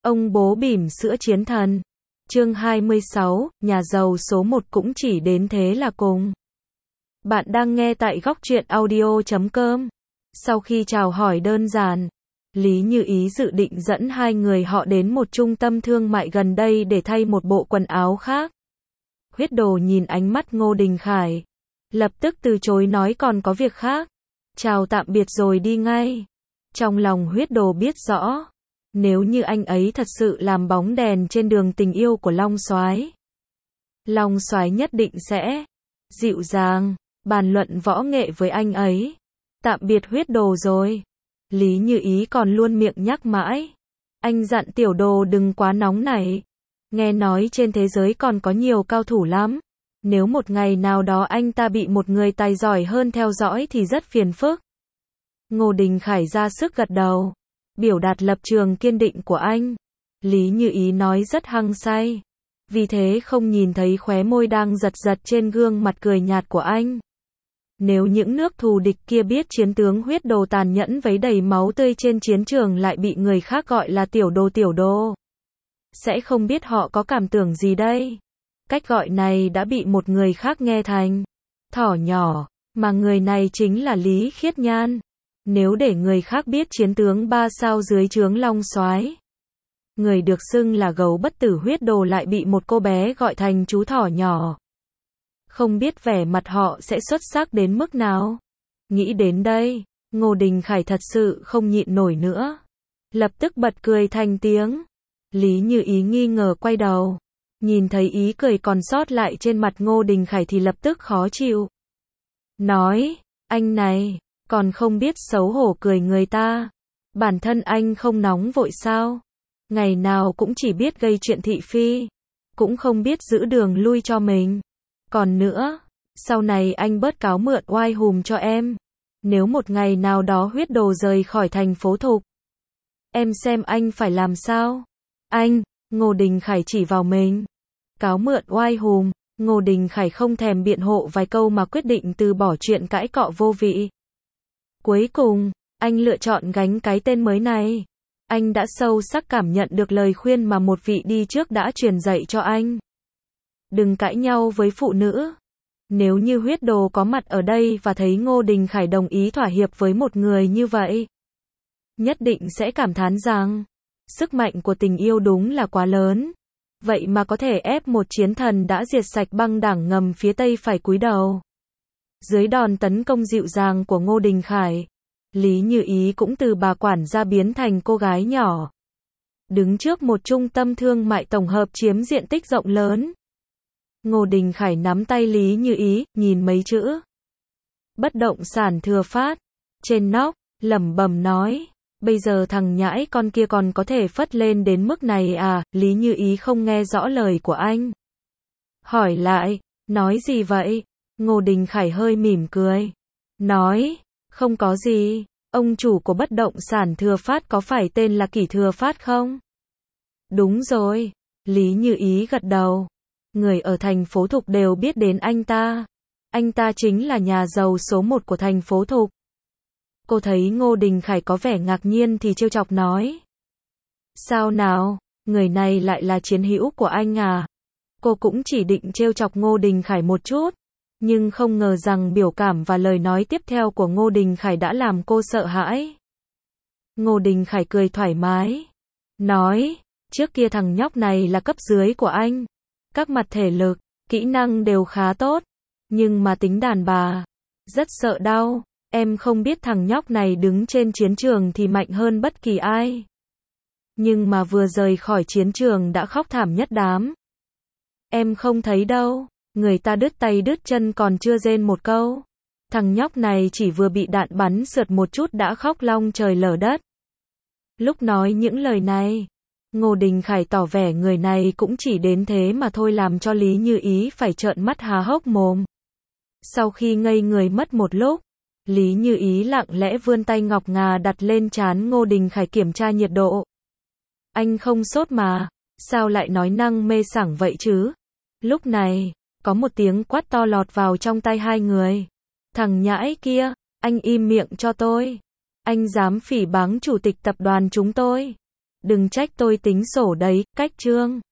Ông bố bỉm sữa chiến thần. Chương 26, nhà giàu số 1 cũng chỉ đến thế là cùng. Bạn đang nghe tại góc truyện audio.com. Sau khi chào hỏi đơn giản, Lý Như Ý dự định dẫn hai người họ đến một trung tâm thương mại gần đây để thay một bộ quần áo khác. Huyết Đồ nhìn ánh mắt Ngô Đình Khải, lập tức từ chối nói còn có việc khác. Chào tạm biệt rồi đi ngay. Trong lòng Huyết Đồ biết rõ, nếu như anh ấy thật sự làm bóng đèn trên đường tình yêu của Long Soái, Long Soái nhất định sẽ dịu dàng bàn luận võ nghệ với anh ấy. Tạm biệt Huyết Đồ rồi. Lý Như Ý còn luôn miệng nhắc mãi. Anh dặn Tiểu Đồ đừng quá nóng nảy. Nghe nói trên thế giới còn có nhiều cao thủ lắm. Nếu một ngày nào đó anh ta bị một người tài giỏi hơn theo dõi thì rất phiền phức. Ngô Đình Khải ra sức gật đầu, biểu đạt lập trường kiên định của anh. Lý Như Ý nói rất hăng say, vì thế không nhìn thấy khóe môi đang giật giật trên gương mặt cười nhạt của anh. Nếu những nước thù địch kia biết chiến tướng Huyết Đồ tàn nhẫn vấy đầy máu tươi trên chiến trường lại bị người khác gọi là Tiểu Đồ, sẽ không biết họ có cảm tưởng gì đây. Cách gọi này đã bị một người khác nghe thành thỏ nhỏ, mà người này chính là Lý Khiết Nhan. Nếu để người khác biết chiến tướng 3 sao dưới trướng Long Soái, người được xưng là gấu bất tử Huyết Đồ lại bị một cô bé gọi thành chú thỏ nhỏ, không biết vẻ mặt họ sẽ xuất sắc đến mức nào. Nghĩ đến đây, Ngô Đình Khải thật sự không nhịn nổi nữa, lập tức bật cười thành tiếng. Lý Như Ý nghi ngờ quay đầu, nhìn thấy ý cười còn sót lại trên mặt Ngô Đình Khải thì lập tức khó chịu. Nói, anh này, còn không biết xấu hổ cười người ta. Bản thân anh không nóng vội sao? Ngày nào cũng chỉ biết gây chuyện thị phi, cũng không biết giữ đường lui cho mình. Còn nữa, sau này anh bớt cáo mượn oai hùm cho em. Nếu một ngày nào đó Huyết Đồ rời khỏi thành phố Thục, em xem anh phải làm sao? Anh, Ngô Đình Khải chỉ vào mình. Cáo mượn oai hùm, Ngô Đình Khải không thèm biện hộ vài câu mà quyết định từ bỏ chuyện cãi cọ vô vị. Cuối cùng, anh lựa chọn gánh cái tên mới này. Anh đã sâu sắc cảm nhận được lời khuyên mà một vị đi trước đã truyền dạy cho anh. Đừng cãi nhau với phụ nữ. Nếu như Huyết Đồ có mặt ở đây và thấy Ngô Đình Khải đồng ý thỏa hiệp với một người như vậy, nhất định sẽ cảm thán rằng, sức mạnh của tình yêu đúng là quá lớn. Vậy mà có thể ép một chiến thần đã diệt sạch băng đảng ngầm phía Tây phải cúi đầu. Dưới đòn tấn công dịu dàng của Ngô Đình Khải, Lý Như Ý cũng từ bà quản gia biến thành cô gái nhỏ, đứng trước một trung tâm thương mại tổng hợp chiếm diện tích rộng lớn. Ngô Đình Khải nắm tay Lý Như Ý, nhìn mấy chữ bất động sản Thừa Phát trên nóc, lẩm bẩm nói, bây giờ thằng nhãi con kia còn có thể phất lên đến mức này à? Lý Như Ý không nghe rõ lời của anh, hỏi lại, nói gì vậy? Ngô Đình Khải hơi mỉm cười, nói, không có gì. Ông chủ của bất động sản Thừa Phát có phải tên là Kỷ Thừa Phát không? Đúng rồi. Lý Như Ý gật đầu. Người ở thành phố Thục đều biết đến anh ta. Anh ta chính là nhà giàu số 1 của thành phố Thục. Cô thấy Ngô Đình Khải có vẻ ngạc nhiên thì trêu chọc nói, sao nào, người này lại là chiến hữu của anh à? Cô cũng chỉ định trêu chọc Ngô Đình Khải một chút, nhưng không ngờ rằng biểu cảm và lời nói tiếp theo của Ngô Đình Khải đã làm cô sợ hãi. Ngô Đình Khải cười thoải mái, nói, trước kia thằng nhóc này là cấp dưới của anh. Các mặt thể lực, kỹ năng đều khá tốt, nhưng mà tính đàn bà, rất sợ đau. Em không biết thằng nhóc này đứng trên chiến trường thì mạnh hơn bất kỳ ai. Nhưng mà vừa rời khỏi chiến trường đã khóc thảm nhất đám. Em không thấy đâu, người ta đứt tay đứt chân còn chưa rên một câu. Thằng nhóc này chỉ vừa bị đạn bắn sượt một chút đã khóc long trời lở đất. Lúc nói những lời này, Ngô Đình Khải tỏ vẻ người này cũng chỉ đến thế mà thôi, làm cho Lý Như Ý phải trợn mắt há hốc mồm. Sau khi ngây người mất một lúc, Lý Như Ý lặng lẽ vươn tay ngọc ngà đặt lên trán Ngô Đình Khải kiểm tra nhiệt độ. Anh không sốt mà, sao lại nói năng mê sảng vậy chứ? Lúc này, có một tiếng quát to lọt vào trong tai hai người. Thằng nhãi kia, anh im miệng cho tôi. Anh dám phỉ báng chủ tịch tập đoàn chúng tôi. Đừng trách tôi tính sổ đấy, cách chương.